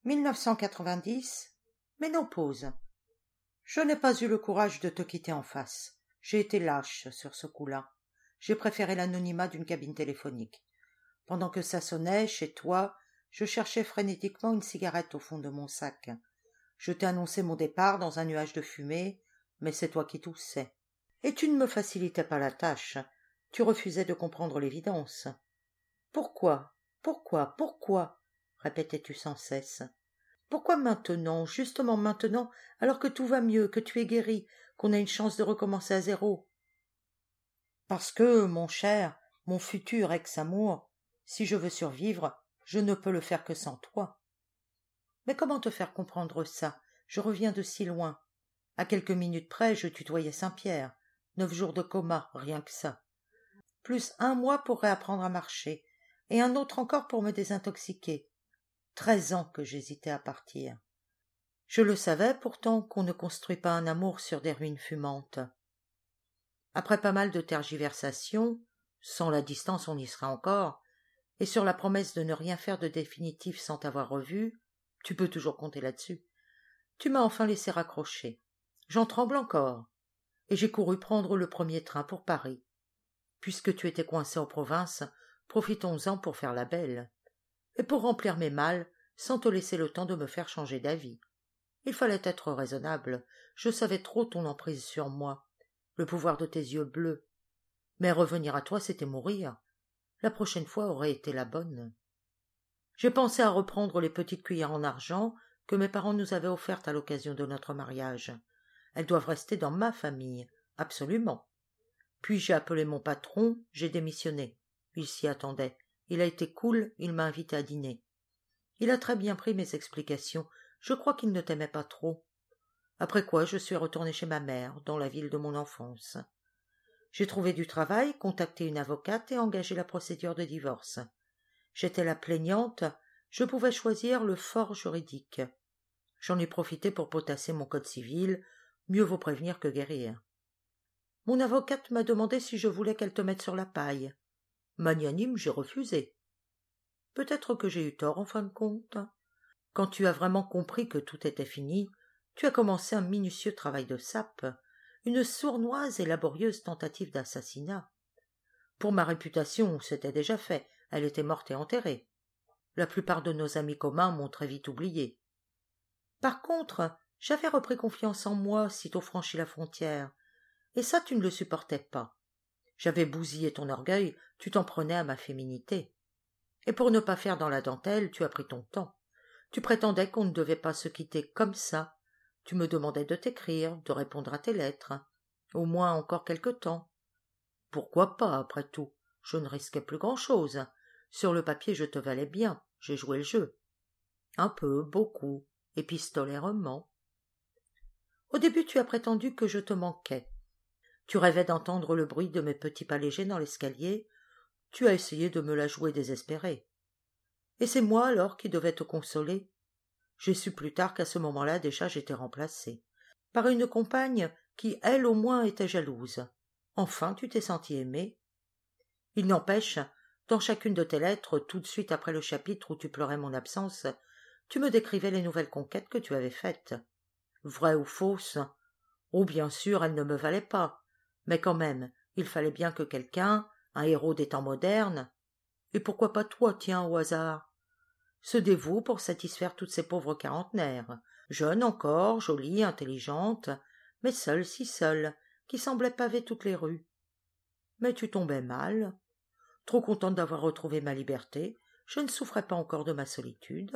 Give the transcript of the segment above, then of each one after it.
1990, ménopause. Je n'ai pas eu le courage de te quitter en face. J'ai été lâche sur ce coup-là. J'ai préféré l'anonymat d'une cabine téléphonique. Pendant que ça sonnait, chez toi, je cherchais frénétiquement une cigarette au fond de mon sac. Je t'ai annoncé mon départ dans un nuage de fumée, mais c'est toi qui toussais. Et tu ne me facilitais pas la tâche. Tu refusais de comprendre l'évidence. Pourquoi, répétais-tu sans cesse. Pourquoi maintenant, justement maintenant, alors que tout va mieux, que tu es guéri, qu'on a une chance de recommencer à zéro? Parce que, mon cher, mon futur ex-amour, si je veux survivre, je ne peux le faire que sans toi. Mais comment te faire comprendre ça? Je reviens de si loin. À quelques minutes près, je tutoyais Saint-Pierre. 9 jours de coma, rien que ça. Plus 1 mois pour réapprendre à marcher, et un autre encore pour me désintoxiquer. 13 ans que j'hésitais à partir. Je le savais pourtant qu'on ne construit pas un amour sur des ruines fumantes. Après pas mal de tergiversations, sans la distance on y sera encore, et sur la promesse de ne rien faire de définitif sans t'avoir revu, tu peux toujours compter là-dessus, tu m'as enfin laissé raccrocher. J'en tremble encore, et j'ai couru prendre le premier train pour Paris. Puisque tu étais coincé en province, profitons-en pour faire la belle, et pour remplir mes malles, sans te laisser le temps de me faire changer d'avis. Il fallait être raisonnable, je savais trop ton emprise sur moi, le pouvoir de tes yeux bleus. Mais revenir à toi, c'était mourir. La prochaine fois aurait été la bonne. J'ai pensé à reprendre les petites cuillères en argent que mes parents nous avaient offertes à l'occasion de notre mariage. Elles doivent rester dans ma famille, absolument. Puis j'ai appelé mon patron, j'ai démissionné. Il s'y attendait. Il a été cool, il m'a invité à dîner. Il a très bien pris mes explications. Je crois qu'il ne t'aimait pas trop. Après quoi, je suis retournée chez ma mère, dans la ville de mon enfance. J'ai trouvé du travail, contacté une avocate et engagé la procédure de divorce. J'étais la plaignante, je pouvais choisir le fort juridique. J'en ai profité pour potasser mon code civil, mieux vaut prévenir que guérir. Mon avocate m'a demandé si je voulais qu'elle te mette sur la paille. Magnanime, j'ai refusé. Peut-être que j'ai eu tort en fin de compte. Quand tu as vraiment compris que tout était fini, tu as commencé un minutieux travail de sape, une sournoise et laborieuse tentative d'assassinat. Pour ma réputation, c'était déjà fait, elle était morte et enterrée. La plupart de nos amis communs m'ont très vite oublié. Par contre, j'avais repris confiance en moi sitôt franchi la frontière, et ça tu ne le supportais pas. J'avais bousillé ton orgueil, tu t'en prenais à ma féminité. Et pour ne pas faire dans la dentelle, tu as pris ton temps. Tu prétendais qu'on ne devait pas se quitter comme ça. Tu me demandais de t'écrire, de répondre à tes lettres. Au moins encore quelque temps. Pourquoi pas, après tout? Je ne risquais plus grand-chose. Sur le papier, je te valais bien. J'ai joué le jeu. Un peu, beaucoup, épistolairement. Au début, tu as prétendu que je te manquais. Tu rêvais d'entendre le bruit de mes petits pas légers dans l'escalier. Tu as essayé de me la jouer désespérée. Et c'est moi alors qui devais te consoler. J'ai su plus tard qu'à ce moment-là déjà j'étais remplacée par une compagne qui, elle au moins, était jalouse. Enfin, tu t'es senti aimée. Il n'empêche, dans chacune de tes lettres, tout de suite après le chapitre où tu pleurais mon absence, tu me décrivais les nouvelles conquêtes que tu avais faites. Vraies ou fausses? Oh, bien sûr, elles ne me valaient pas. Mais quand même, il fallait bien que quelqu'un, un héros des temps modernes, et pourquoi pas toi, tiens, au hasard, se dévoue pour satisfaire toutes ces pauvres quarantenaires, jeunes encore, jolies, intelligentes, mais seules, si seules, qui semblaient paver toutes les rues. Mais tu tombais mal. Trop contente d'avoir retrouvé ma liberté, je ne souffrais pas encore de ma solitude.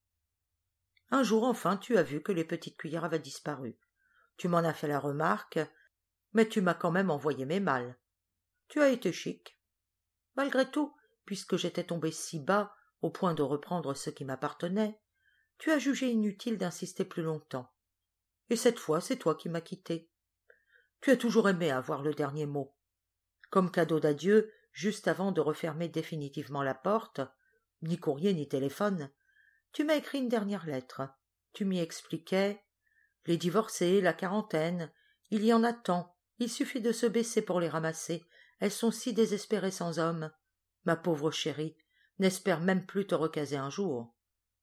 Un jour, enfin, tu as vu que les petites cuillères avaient disparu. Tu m'en as fait la remarque, mais tu m'as quand même envoyé mes malles. Tu as été chic. Malgré tout, puisque j'étais tombé si bas au point de reprendre ce qui m'appartenait, tu as jugé inutile d'insister plus longtemps. Et cette fois, c'est toi qui m'as quitté. Tu as toujours aimé avoir le dernier mot. Comme cadeau d'adieu, juste avant de refermer définitivement la porte, ni courrier ni téléphone, tu m'as écrit une dernière lettre. Tu m'y expliquais « Les divorcés, la quarantaine, il y en a tant, il suffit de se baisser pour les ramasser, elles sont si désespérées sans homme. Ma pauvre chérie, n'espère même plus te recaser un jour.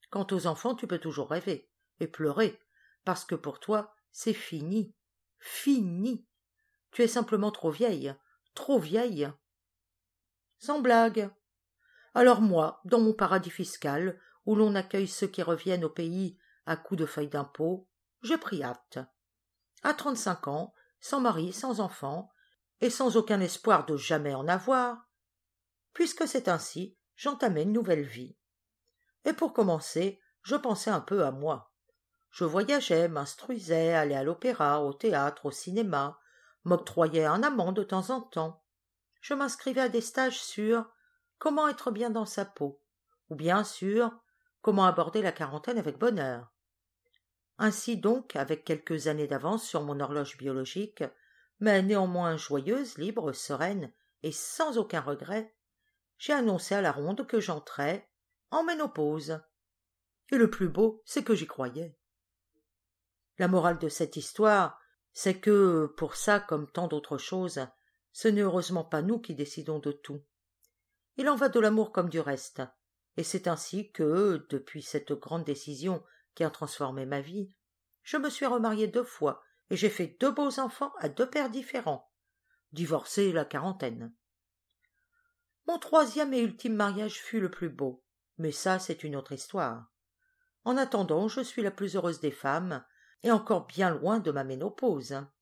Quant aux enfants, tu peux toujours rêver et pleurer, parce que pour toi, c'est fini. Fini. Tu es simplement trop vieille. Trop vieille. Sans blague. Alors moi, dans mon paradis fiscal, où l'on accueille ceux qui reviennent au pays à coups de feuilles d'impôt, j'ai pris acte. À 35 ans, sans mari, sans enfant, et sans aucun espoir de jamais en avoir, puisque c'est ainsi, j'entamais une nouvelle vie. Et pour commencer, je pensais un peu à moi. Je voyageais, m'instruisais, allais à l'opéra, au théâtre, au cinéma, m'octroyais un amant de temps en temps. Je m'inscrivais à des stages sur comment être bien dans sa peau, ou bien sur comment aborder la quarantaine avec bonheur. Ainsi donc, avec quelques années d'avance sur mon horloge biologique, mais néanmoins joyeuse, libre, sereine et sans aucun regret, j'ai annoncé à la ronde que j'entrais en ménopause. Et le plus beau, c'est que j'y croyais. La morale de cette histoire, c'est que, pour ça comme tant d'autres choses, ce n'est heureusement pas nous qui décidons de tout. Il en va de l'amour comme du reste, et c'est ainsi que, depuis cette grande décision qui a transformé ma vie, je me suis remariée 2 fois, et j'ai fait 2 beaux enfants à 2 pères différents, divorcé la quarantaine. Mon 3e et ultime mariage fut le plus beau, mais ça c'est une autre histoire. En attendant, je suis la plus heureuse des femmes, et encore bien loin de ma ménopause.